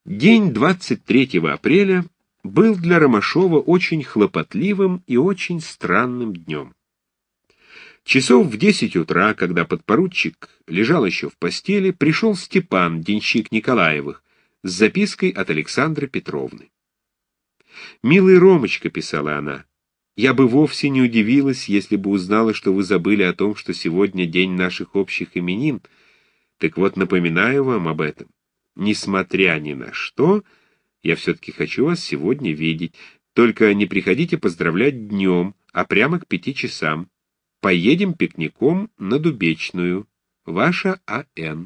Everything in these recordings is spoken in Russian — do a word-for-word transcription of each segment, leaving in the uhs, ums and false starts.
День двадцать третьего апреля был для Ромашова очень хлопотливым и очень странным днем. Часов в десять утра, когда подпоручик лежал еще в постели, пришел Степан, денщик Николаевых, с запиской от Александры Петровны. «Милый Ромочка», — писала она, — «я бы вовсе не удивилась, если бы узнала, что вы забыли о том, что сегодня день наших общих именин. Так вот, напоминаю вам об этом. Несмотря ни на что, я все-таки хочу вас сегодня видеть. Только не приходите поздравлять днем, а прямо к пяти часам. Поедем пикником на Дубечную. Ваша А Н»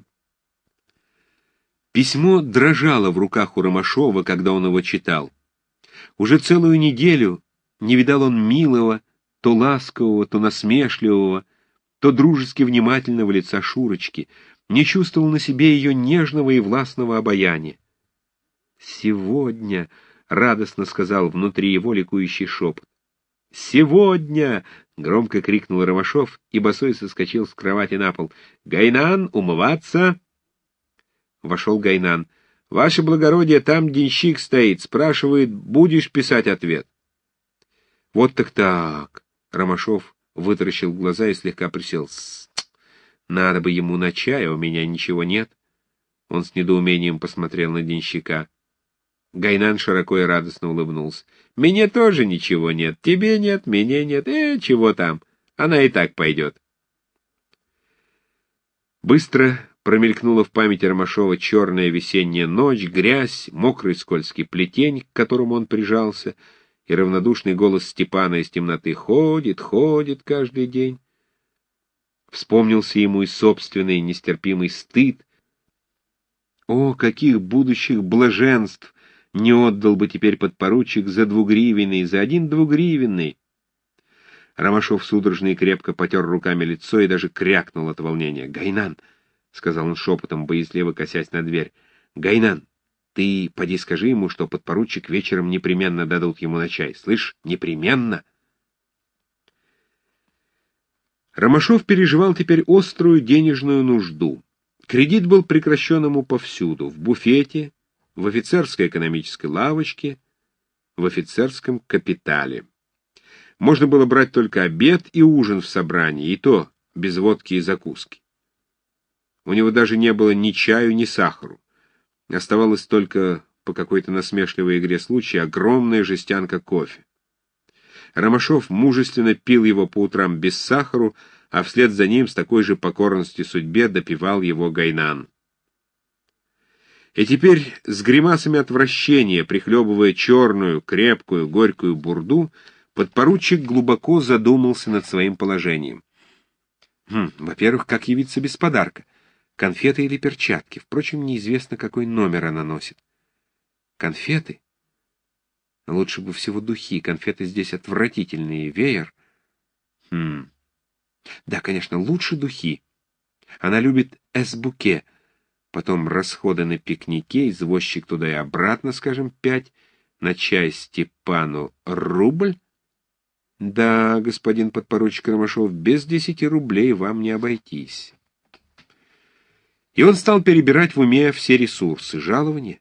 Письмо дрожало в руках у Ромашова, когда он его читал. Уже целую неделю не видал он милого, то ласкового, то насмешливого, то дружески внимательного лица Шурочки, не чувствовал на себе ее нежного и властного обаяния. «Сегодня», — радостно сказал внутри его ликующий шепот. «Сегодня!» — громко крикнул Ромашов, и босой соскочил с кровати на пол. «Гайнан, умываться!» Вошел Гайнан. «Ваше благородие, там денщик стоит, спрашивает, будешь писать ответ?» «Вот так-так!» — Ромашов вытаращил глаза и слегка присел. «Надо бы ему на чай, а у меня ничего нет». Он с недоумением посмотрел на денщика. Гайнан широко и радостно улыбнулся. «Мне тоже ничего нет, тебе нет, мне нет, э, чего там, она и так пойдет». Быстро промелькнула в памяти Ромашова черная весенняя ночь, грязь, мокрый скользкий плетень, к которому он прижался, и равнодушный голос Степана из темноты: «Ходит, ходит каждый день». Вспомнился ему и собственный нестерпимый стыд. О, каких будущих блаженств не отдал бы теперь подпоручик за двугривенный, за один двугривенный! Ромашов судорожно и крепко потер руками лицо и даже крякнул от волнения. «Гайнан!» — сказал он шепотом, боязливо косясь на дверь. «Гайнан, ты поди скажи ему, что подпоручик вечером непременно дадут ему на чай. Слышь, непременно!» Ромашов переживал теперь острую денежную нужду. Кредит был прекращен ему повсюду: в буфете, в офицерской экономической лавочке, в офицерском капитале. Можно было брать только обед и ужин в собрании, и то без водки и закуски. У него даже не было ни чаю, ни сахару. Оставалось только, по какой-то насмешливой игре случая, огромная жестянка кофе. Ромашов мужественно пил его по утрам без сахару, а вслед за ним с такой же покорностью судьбе допивал его Гайнан. И теперь, с гримасами отвращения, прихлебывая черную, крепкую, горькую бурду, подпоручик глубоко задумался над своим положением. Хм, во-первых, как явиться без подарка? Конфеты или перчатки? Впрочем, неизвестно, какой номер она носит. Конфеты? Лучше бы всего духи. Конфеты здесь отвратительные. Веер? Хм. Да, конечно, лучше духи. Она любит эс-буке. Потом расходы на пикнике, извозчик туда и обратно, скажем, пять. На чай Степану рубль. Да, господин подпоручик Ромашов, без десяти рублей вам не обойтись. И он стал перебирать в уме все ресурсы. Жалования.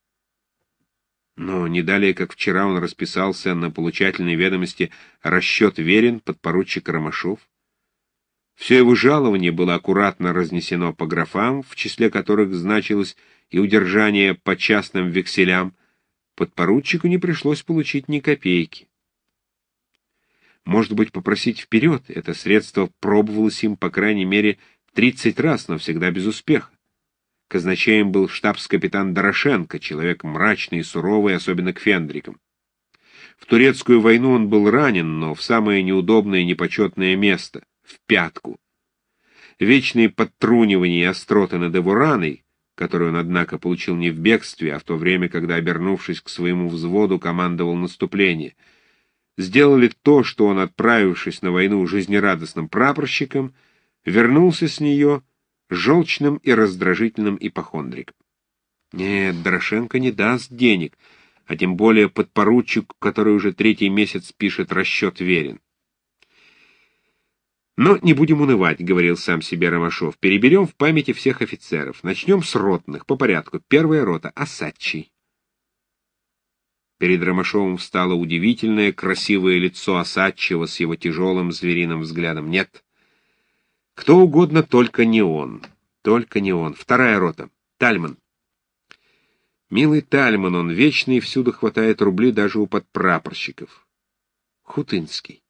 Но не далее, как вчера, он расписался на получательной ведомости «Расчет верен, подпоручик Ромашов». Все его жалование было аккуратно разнесено по графам, в числе которых значилось и удержание по частным векселям. Подпоручику не пришлось получить ни копейки. Может быть, попросить вперед? Это средство пробовалось им, по крайней мере, тридцать раз, но всегда без успеха. Казначеем был штабс-капитан Дорошенко, человек мрачный и суровый, особенно к фендрикам. В турецкую войну он был ранен, но в самое неудобное и непочетное место — в пятку. Вечные подтрунивания и остроты над Эвураной, которую он, однако, получил не в бегстве, а в то время, когда, обернувшись к своему взводу, командовал наступление, сделали то, что он, отправившись на войну жизнерадостным прапорщиком, вернулся с нее желчным и раздражительным ипохондриком. Нет, Дорошенко не даст денег, а тем более подпоручику, который уже третий месяц пишет «Расчет верен». «Но не будем унывать», — говорил сам себе Ромашов. «Переберем в памяти всех офицеров. Начнем с ротных, по порядку. Первая рота — Осадчий». Перед Ромашовым встало удивительное, красивое лицо Осадчего с его тяжелым звериным взглядом. Нет, кто угодно, только не он. Только не он. Вторая рота. Тальман. Милый Тальман, он вечный и всюду хватает рубли даже у подпрапорщиков. Хутынский.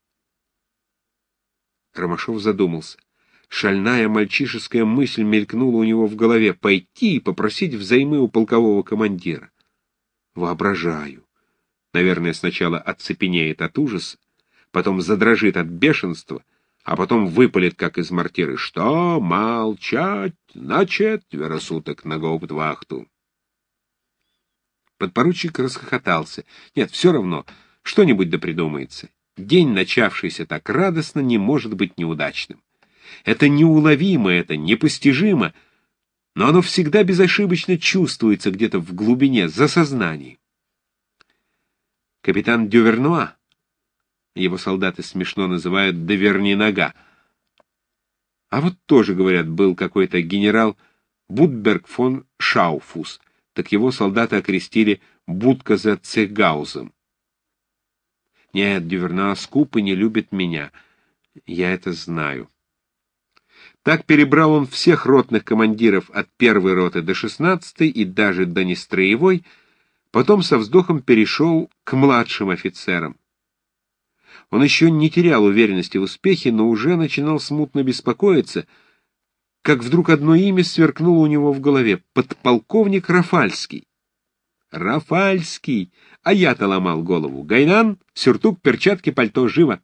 Ромашов задумался. Шальная мальчишеская мысль мелькнула у него в голове. Пойти и попросить взаймы у полкового командира. Воображаю. Наверное, сначала оцепенеет от ужаса, потом задрожит от бешенства, а потом выпалит, как из мортиры: «Что? Молчать! На четверо суток на гауптвахту!» Подпоручик расхохотался. Нет, все равно, что-нибудь да придумается. День, начавшийся так радостно, не может быть неудачным. Это неуловимо, это непостижимо, но оно всегда безошибочно чувствуется где-то в глубине, за сознанием. Капитан Дювернуа, его солдаты смешно называют Доверни-нога, а вот тоже, говорят, был какой-то генерал Будберг фон Шауфус, так его солдаты окрестили Будка за Цегаузом. Нет, Дювернуа скуп и не любит меня, я это знаю. Так перебрал он всех ротных командиров от первой роты до шестнадцатой и даже до нестроевой, потом со вздохом перешел к младшим офицерам. Он еще не терял уверенности в успехе, но уже начинал смутно беспокоиться, как вдруг одно имя сверкнуло у него в голове — подполковник Рафальский. Рафальский! А я-то ломал голову. Гайнан, сюртук, перчатки, пальто, живо!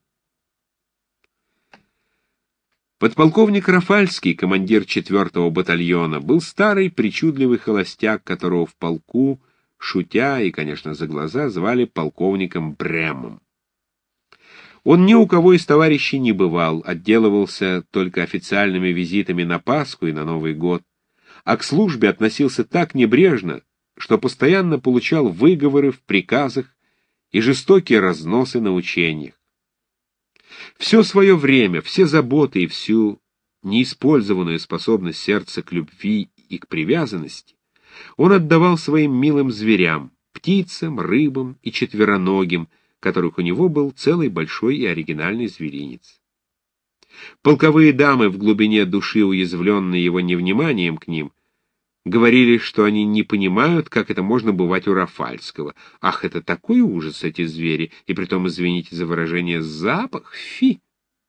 Подполковник Рафальский, командир четвертого батальона, был старый причудливый холостяк, которого в полку, шутя и, конечно, за глаза, звали полковником Бремом. Он ни у кого из товарищей не бывал, отделывался только официальными визитами на Пасху и на Новый год, а к службе относился так небрежно, что постоянно получал выговоры в приказах и жестокие разносы на учениях. Все свое время, все заботы и всю неиспользованную способность сердца к любви и к привязанности он отдавал своим милым зверям, птицам, рыбам и четвероногим, которых у него был целый большой и оригинальный зверинец. Полковые дамы, в глубине души уязвленные его невниманием к ним, говорили, что они не понимают, как это можно бывать у Рафальского. Ах, это такой ужас, эти звери, и притом, извините за выражение, запах, фи!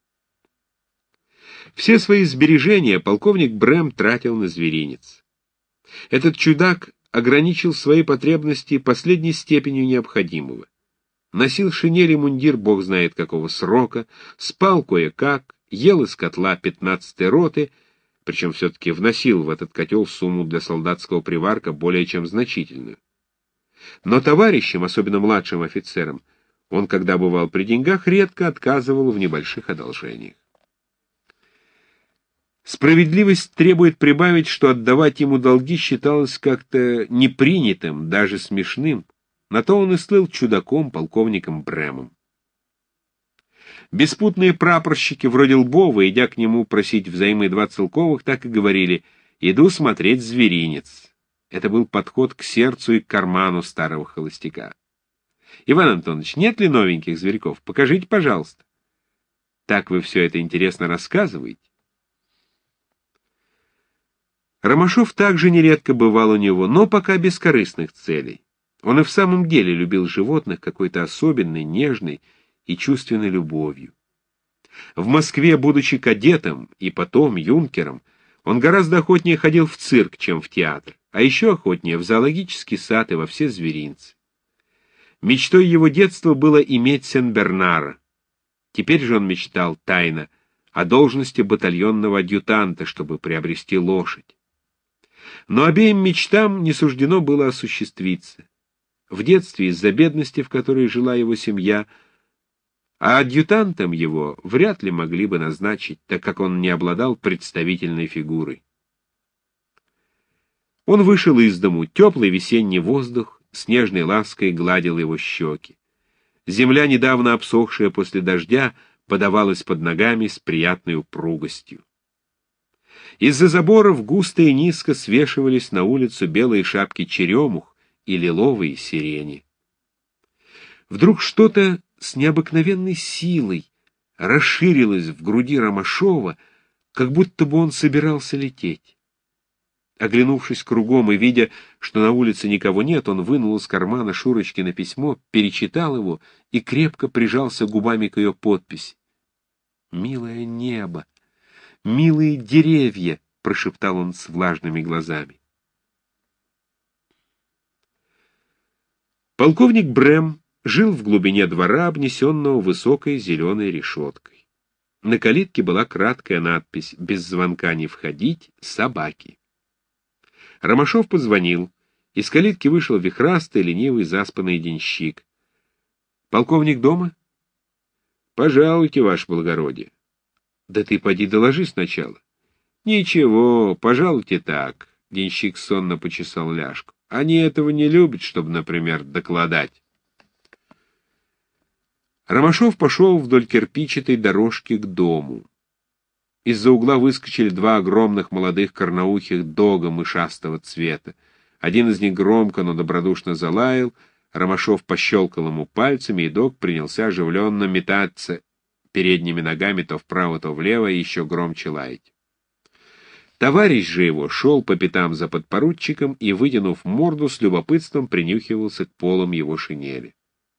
Все свои сбережения полковник Брэм тратил на зверинец. Этот чудак ограничил свои потребности последней степенью необходимого. Носил шинель и мундир бог знает какого срока, спал кое-как, ел из котла пятнадцатой роты, причем все-таки вносил в этот котел сумму для солдатского приварка более чем значительную. Но товарищам, особенно младшим офицерам, он, когда бывал при деньгах, редко отказывал в небольших одолжениях. Справедливость требует прибавить, что отдавать ему долги считалось как-то непринятым, даже смешным. На то он и слыл чудаком, полковником Брэмом. Беспутные прапорщики вроде Лбова, идя к нему просить взаймы два целковых, так и говорили: «Иду смотреть зверинец». Это был подход к сердцу и к карману старого холостяка. «Иван Антонович, нет ли новеньких зверьков? Покажите, пожалуйста». Так вы все это интересно рассказываете. Ромашов также нередко бывал у него, но пока без корыстных целей. Он и в самом деле любил животных какой-то особенной, нежной и чувственной любовью. В Москве, будучи кадетом и потом юнкером, он гораздо охотнее ходил в цирк, чем в театр, а еще охотнее в зоологический сад и во все зверинцы. Мечтой его детства было иметь Сен-Бернара. Теперь же он мечтал тайно о должности батальонного адъютанта, чтобы приобрести лошадь. Но обеим мечтам не суждено было осуществиться. В детстве из-за бедности, в которой жила его семья, а адъютантом его вряд ли могли бы назначить, так как он не обладал представительной фигурой. Он вышел из дому, теплый весенний воздух с нежной лаской гладил его щеки. Земля, недавно обсохшая после дождя, подавалась под ногами с приятной упругостью. Из-за заборов густо и низко свешивались на улицу белые шапки черемух и лиловые сирени. Вдруг что-то с необыкновенной силой расширилось в груди Ромашова, как будто бы он собирался лететь. Оглянувшись кругом и видя, что на улице никого нет, он вынул из кармана Шурочкино письмо, перечитал его и крепко прижался губами к ее подписи. «Милое небо! Милые деревья!» — прошептал он с влажными глазами. Полковник Брэм жил в глубине двора, обнесенного высокой зеленой решеткой. На калитке была краткая надпись «Без звонка не входить, собаки». Ромашов позвонил. Из калитки вышел вихрастый, ленивый, заспанный денщик. — Полковник дома? — Пожалуйте, ваше благородие. — Да ты поди доложи сначала. — Ничего, пожалуйте так. Денщик сонно почесал ляжку. Они этого не любят, чтобы, например, докладать. Ромашов пошел вдоль кирпичатой дорожки к дому. Из-за угла выскочили два огромных молодых корноухих дога мышастого цвета. Один из них громко, но добродушно залаял. Ромашов пощелкал ему пальцами, и дог принялся оживленно метаться передними ногами то вправо, то влево, и еще громче лаять. Товарищ же его шел по пятам за подпоручиком и, вытянув морду, с любопытством принюхивался к полам его шинели.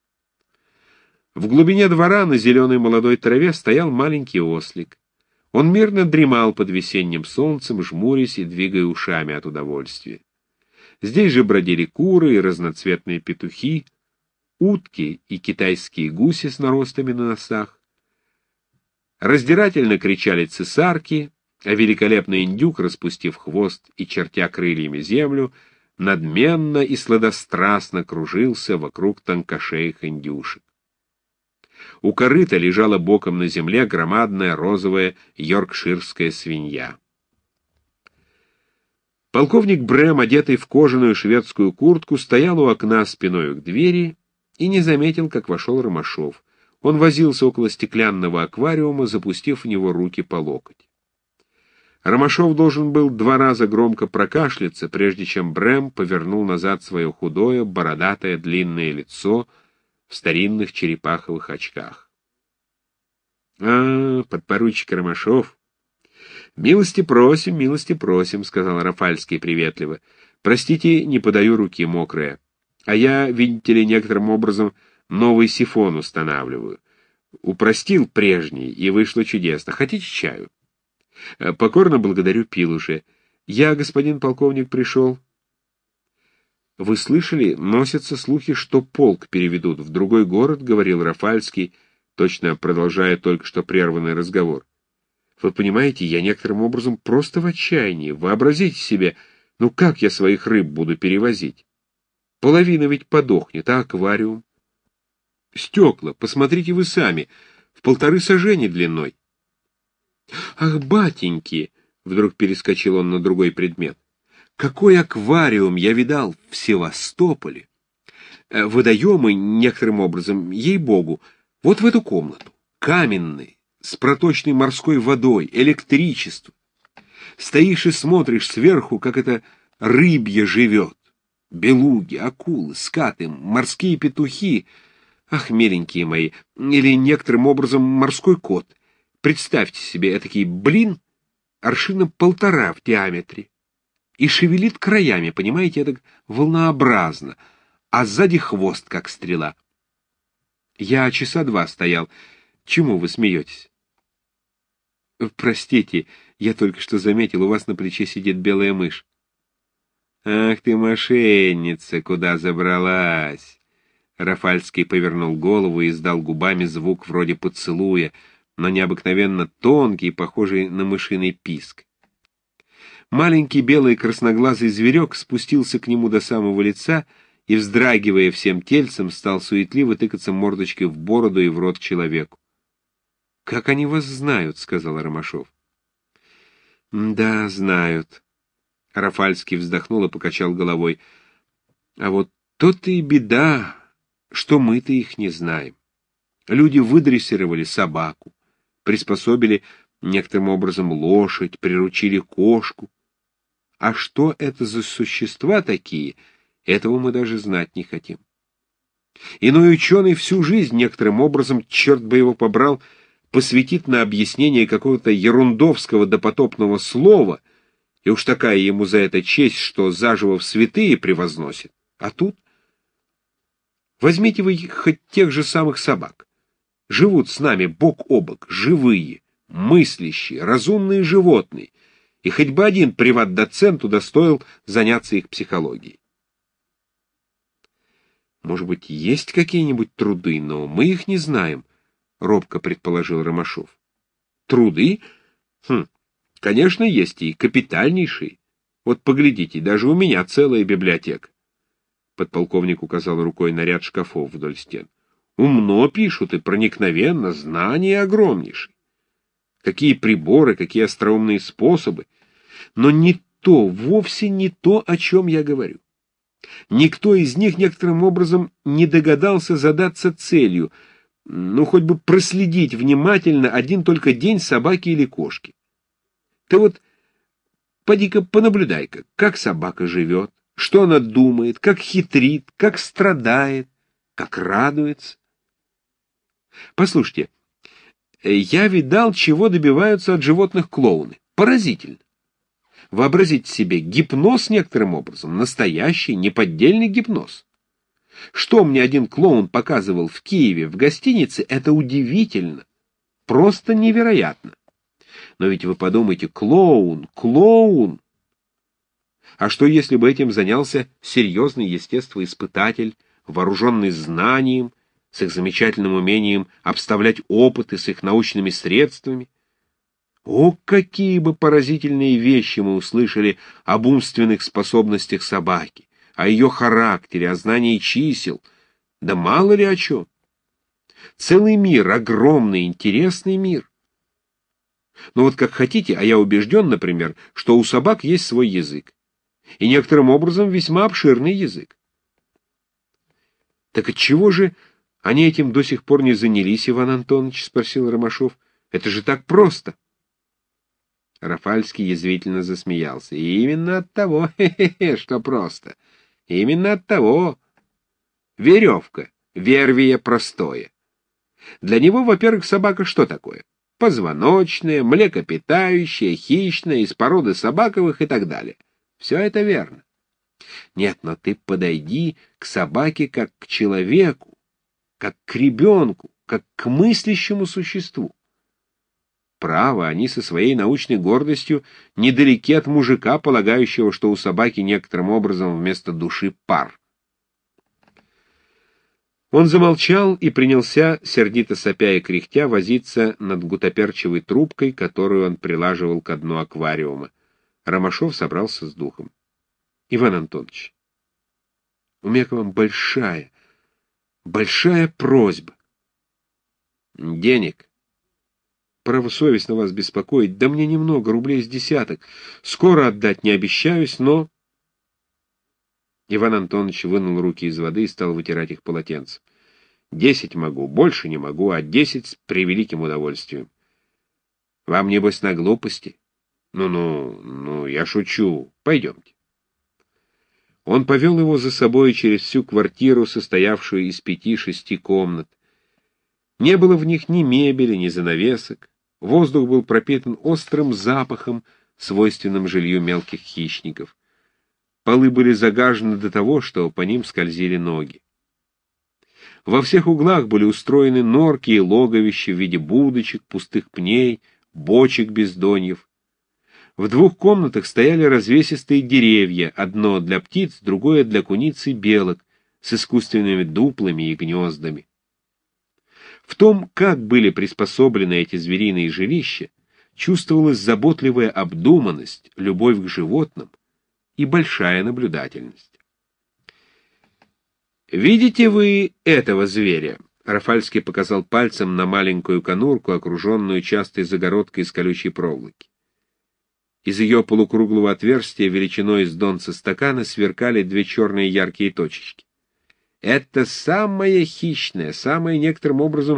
В глубине двора на зеленой молодой траве стоял маленький ослик. Он мирно дремал под весенним солнцем, жмурясь и двигая ушами от удовольствия. Здесь же бродили куры и разноцветные петухи, утки и китайские гуси с наростами на носах. Раздирательно кричали цесарки, а великолепный индюк, распустив хвост и чертя крыльями землю, надменно и сладострастно кружился вокруг тонкошеих индюшек. У корыта лежала боком на земле громадная розовая йоркширская свинья. Полковник Брэм, одетый в кожаную шведскую куртку, стоял у окна спиною к двери и не заметил, как вошел Ромашов. Он возился около стеклянного аквариума, запустив в него руки по локоть. Ромашов должен был два раза громко прокашляться, прежде чем Брэм повернул назад свое худое, бородатое, длинное лицо в старинных черепаховых очках. — А, подпоручик Ромашов. — Милости просим, милости просим, — сказал Рафальский приветливо. — Простите, не подаю руки, мокрые. А я, видите ли, некоторым образом новый сифон устанавливаю. Упростил прежний, и вышло чудесно. Хотите чаю? — Покорно благодарю, пил уже. Я, господин полковник, пришел... — Вы слышали, носятся слухи, что полк переведут в другой город, — говорил Рафальский, точно продолжая только что прерванный разговор. — Вы понимаете, я некоторым образом просто в отчаянии. Вообразите себе, ну как я своих рыб буду перевозить? Половина ведь подохнет, а аквариум? Стекла, посмотрите вы сами, в полторы сажени длиной. — Ах, батеньки! — вдруг перескочил он на другой предмет. Какой аквариум я видал в Севастополе! Водоемы, некоторым образом, ей-богу, вот в эту комнату, каменные, с проточной морской водой, электричество. Стоишь и смотришь сверху, как это рыбье живет. Белуги, акулы, скаты, морские петухи. Ах, миленькие мои, или некоторым образом морской кот. Представьте себе этакий блин, аршина полтора в диаметре. И шевелит краями, понимаете, это волнообразно, а сзади хвост, как стрела. Я часа два стоял. Чему вы смеетесь? Простите, я только что заметил, у вас на плече сидит белая мышь. Ах ты, мошенница, куда забралась? Рафальский повернул голову и издал губами звук вроде поцелуя, но необыкновенно тонкий, похожий на мышиный писк. Маленький белый красноглазый зверек спустился к нему до самого лица и, вздрагивая всем тельцем, стал суетливо тыкаться мордочкой в бороду и в рот человеку. — Как они вас знают? — сказал Ромашов. — Да, знают. Рафальский вздохнул и покачал головой. — А вот то-то и беда, что мы-то их не знаем. Люди выдрессировали собаку. приспособили некоторым образом лошадь, приручили кошку. А что это за существа такие, этого мы даже знать не хотим. Иной ученый всю жизнь некоторым образом, черт бы его побрал, посвятит на объяснение какого-то ерундовского допотопного слова, и уж такая ему за это честь, что заживо в святые превозносит. А тут возьмите вы хоть тех же самых собак. Живут с нами бок о бок, живые, мыслящие, разумные животные, и хоть бы один приват-доцент удостоил заняться их психологией. Может быть, есть какие-нибудь труды, но мы их не знаем, — робко предположил Ромашов. Труды? Хм, конечно, есть и капитальнейшие. Вот поглядите, даже у меня целая библиотека. Подполковник указал рукой на ряд шкафов вдоль стен. Умно пишут и проникновенно, знания огромнейшие. Какие приборы, какие остроумные способы. Но не то, вовсе не то, о чем я говорю. Никто из них некоторым образом не догадался задаться целью, ну, хоть бы проследить внимательно один только день собаки или кошки. Ты вот поди-ка понаблюдай-ка, как собака живет, что она думает, как хитрит, как страдает, как радуется. Послушайте, я видал, чего добиваются от животных клоуны. Поразительно. Вообразите себе гипноз некоторым образом, настоящий, неподдельный гипноз. Что мне один клоун показывал в Киеве в гостинице, это удивительно, просто невероятно. Но ведь вы подумайте, клоун, клоун. А что, если бы этим занялся серьезный естествоиспытатель, вооруженный знанием, с их замечательным умением обставлять опыты с их научными средствами? О, какие бы поразительные вещи мы услышали об умственных способностях собаки, о ее характере, о знании чисел, да мало ли о чем. Целый мир, огромный, интересный мир. Ну вот как хотите, а я убежден, например, что у собак есть свой язык, и некоторым образом весьма обширный язык. Так отчего же они этим до сих пор не занялись, Иван Антонович? — спросил Ромашов. — Это же так просто. Рафальский язвительно засмеялся. И именно от того, хе-хе-хе, что просто. Именно от того. Веревка, вервие простое. Для него, во-первых, собака что такое? Позвоночная, млекопитающая, хищная, из породы собаковых и так далее. Все это верно. Нет, но ты подойди к собаке как к человеку, как к ребенку, как к мыслящему существу. Право, они со своей научной гордостью недалеки от мужика, полагающего, что у собаки некоторым образом вместо души пар. Он замолчал и принялся, сердито сопя и кряхтя, возиться над гутоперчивой трубкой, которую он прилаживал ко дну аквариума. Ромашов собрался с духом. — Иван Антонович, у меня к вам большая, большая просьба. — Денег? Право, совестно вас беспокоить. Да мне немного, рублей с десяток. Скоро отдать не обещаюсь, но... Иван Антонович вынул руки из воды и стал вытирать их полотенцем. Десять могу, больше не могу, а десять с превеликим удовольствием. Вам, небось, на глупости? Ну-ну, ну, я шучу. Пойдемте. Он повел его за собой через всю квартиру, состоявшую из пяти-шести комнат. Не было в них ни мебели, ни занавесок. Воздух был пропитан острым запахом, свойственным жилью мелких хищников. Полы были загажены до того, что по ним скользили ноги. Во всех углах были устроены норки и логовища в виде будочек, пустых пней, бочек без доньев. В двух комнатах стояли развесистые деревья, одно для птиц, другое для куниц и белок, с искусственными дуплами и гнездами. В том, как были приспособлены эти звериные жилища, чувствовалась заботливая обдуманность, любовь к животным и большая наблюдательность. «Видите вы этого зверя?» — Рафальский показал пальцем на маленькую конурку, окруженную частой загородкой из колючей проволоки. Из ее полукруглого отверстия величиной с донца стакана сверкали две черные яркие точечки. Это самое хищное, самое некоторым образом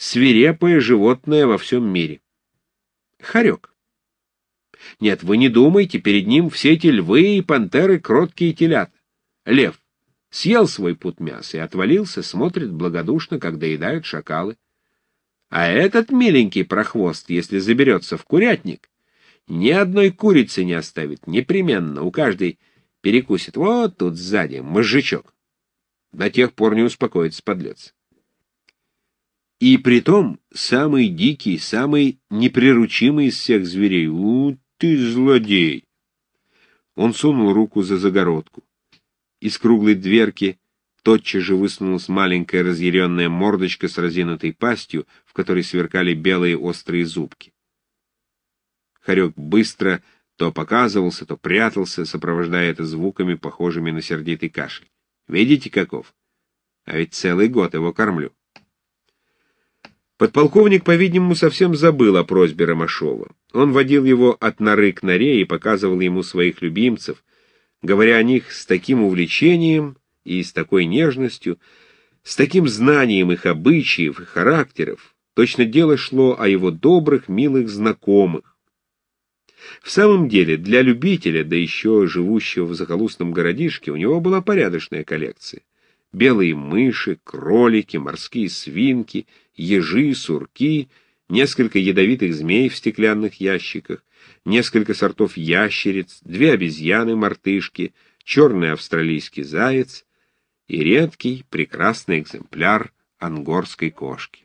свирепое животное во всем мире. Хорек. Нет, вы не думайте, перед ним все эти львы и пантеры кроткие телята. Лев съел свой пуд мяса и отвалился, смотрит благодушно, как доедают шакалы. А этот миленький прохвост, если заберется в курятник, ни одной курицы не оставит, непременно, у каждой перекусит вот тут сзади мозжечок. До тех пор не успокоится подлец. И притом самый дикий, самый неприручимый из всех зверей. У, ты злодей! Он сунул руку за загородку. Из круглой дверки тотчас же высунулась маленькая разъяренная мордочка с разинутой пастью, в которой сверкали белые острые зубки. Хорек быстро то показывался, то прятался, сопровождая это звуками, похожими на сердитый кашель. Видите, каков? А ведь целый год его кормлю. Подполковник, по-видимому, совсем забыл о просьбе Ромашова. Он водил его от норы к норе и показывал ему своих любимцев, говоря о них с таким увлечением и с такой нежностью, с таким знанием их обычаев и характеров, точно дело шло о его добрых, милых знакомых. В самом деле, для любителя, да еще живущего в захолустном городишке, у него была порядочная коллекция. Белые мыши, кролики, морские свинки, ежи, сурки, несколько ядовитых змей в стеклянных ящиках, несколько сортов ящериц, две обезьяны-мартышки, черный австралийский заяц и редкий, прекрасный экземпляр ангорской кошки.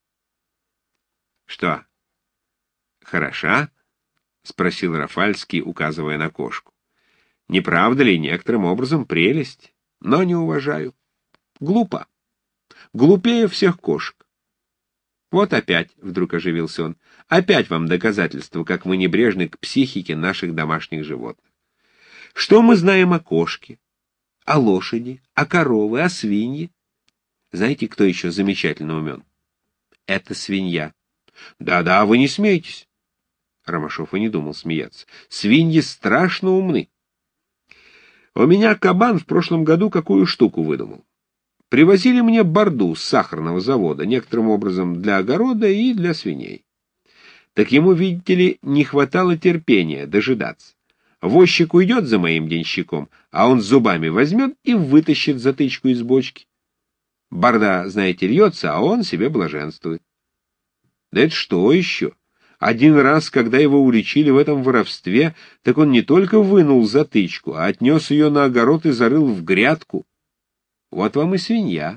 — Что, хороша? — спросил Рафальский, указывая на кошку. — Не правда ли, некоторым образом прелесть, но не уважаю. Глупо. Глупее всех кошек. Вот опять, — вдруг оживился он, — опять вам доказательство, как мы небрежны к психике наших домашних животных. Что мы знаем о кошке, о лошади, о корове, о свинье? Знаете, кто еще замечательно умен? Это свинья. Да-да, вы не смейтесь. Ромашов и не думал смеяться. Свиньи страшно умны. У меня кабан в прошлом году какую штуку выдумал. Привозили мне борду с сахарного завода, некоторым образом для огорода и для свиней. Так ему, видите ли, не хватало терпения дожидаться. Возчик уйдет за моим денщиком, а он зубами возьмет и вытащит затычку из бочки. Борда, знаете, льется, а он себе блаженствует. Да это что еще? Один раз, когда его уличили в этом воровстве, так он не только вынул затычку, а отнес ее на огород и зарыл в грядку. Вот вам и свинья.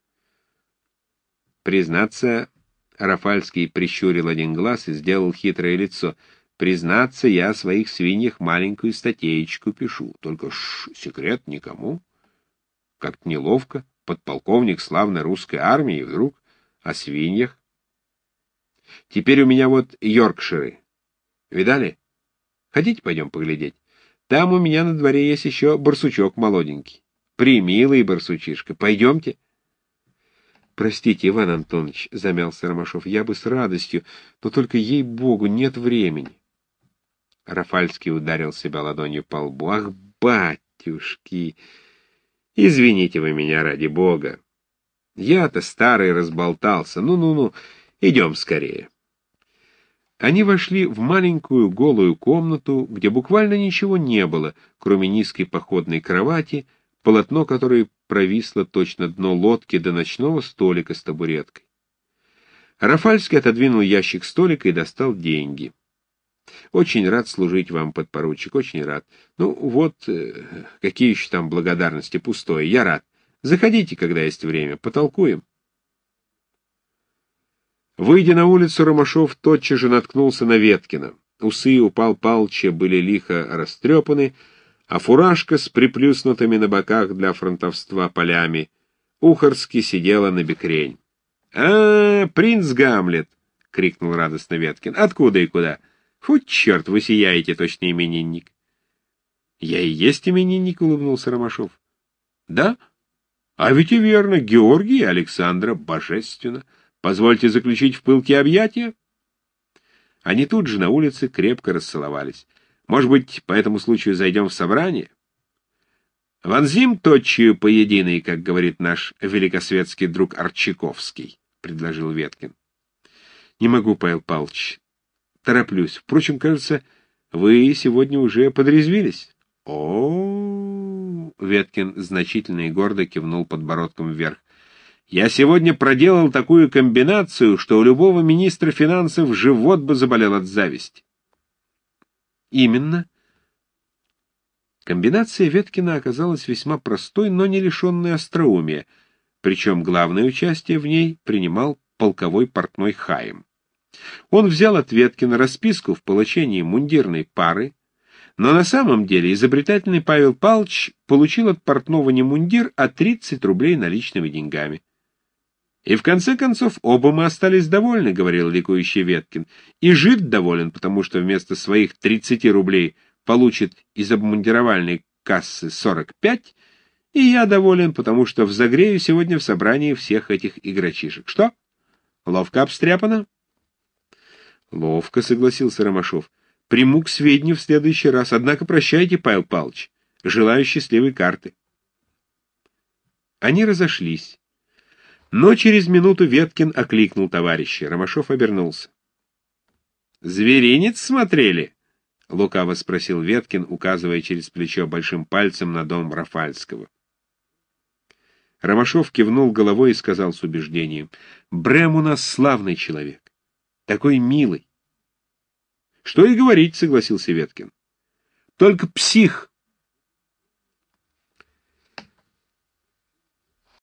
Признаться, Рафальский прищурил один глаз и сделал хитрое лицо. Признаться, я о своих свиньях маленькую статейку пишу. Только ш, секрет никому. Как-то неловко. Подполковник славной русской армии, и вдруг о свиньях. Теперь у меня вот Йоркширы. Видали? Хотите, пойдем поглядеть? Там у меня на дворе есть еще барсучок молоденький. Примилый барсучишка. Пойдемте. Простите, Иван Антонович, — замялся Ромашов, — я бы с радостью, но только, ей-богу, нет времени. Рафальский ударил себя ладонью по лбу. Ах, батюшки! Извините вы меня, ради бога. Я-то старый разболтался. Ну-ну-ну, идем скорее. Они вошли в маленькую голую комнату, где буквально ничего не было, кроме низкой походной кровати, полотно которой провисло точно дно лодки до ночного столика с табуреткой. Рафальский отодвинул ящик столика и достал деньги. «Очень рад служить вам, подпоручик, очень рад. Ну, вот, э, какие еще там благодарности, пустое, я рад. Заходите, когда есть время, потолкуем». Выйдя на улицу, Ромашов тотчас же наткнулся на Веткина. Усы у Пал Палыча были лихо растрепаны, а фуражка с приплюснутыми на боках для фронтовства полями ухарски сидела на бекрень. — А, принц Гамлет! — крикнул радостно Веткин. — Откуда и куда? Фу, черт, вы сияете, точно именинник. — Я и есть именинник, — улыбнулся Ромашов. — Да? А ведь и верно, Георгий и Александра, божественно. Позвольте заключить в пылкие объятия. Они тут же на улице крепко расцеловались. Может быть, по этому случаю зайдем в собрание? Вонзим точью поединой, как говорит наш великосветский друг Арчаковский, — предложил Веткин. Не могу, Павел Павлович. Тороплюсь. Впрочем, кажется, вы сегодня уже подрезвились. О, Веткин значительно и гордо кивнул подбородком вверх. Я сегодня проделал такую комбинацию, что у любого министра финансов живот бы заболел от зависти. Именно. Комбинация Веткина оказалась весьма простой, но не лишенной остроумия, причем главное участие в ней принимал полковой портной Хаим. Он взял от Веткина расписку в получении мундирной пары, но на самом деле изобретательный Павел Павлович получил от портного не мундир, а тридцать рублей наличными деньгами. «И в конце концов оба мы остались довольны», — говорил ликующий Веткин. «И жид доволен, потому что вместо своих тридцати рублей получит из обмундировальной кассы сорок пять, и я доволен, потому что взагрею сегодня в собрании всех этих игрочишек. Что? Ловко обстряпано?» «Ловко», — согласился Ромашов. «Приму к сведению в следующий раз. Однако прощайте, Павел Павлович. Желаю счастливой карты». Они разошлись. Но через минуту Веткин окликнул товарища. Ромашов обернулся. «Зверинец смотрели?» — лукаво спросил Веткин, указывая через плечо большим пальцем на дом Рафальского. Ромашов кивнул головой и сказал с убеждением: «Брэм у нас славный человек. Такой милый». «Что и говорить», — согласился Веткин. «Только псих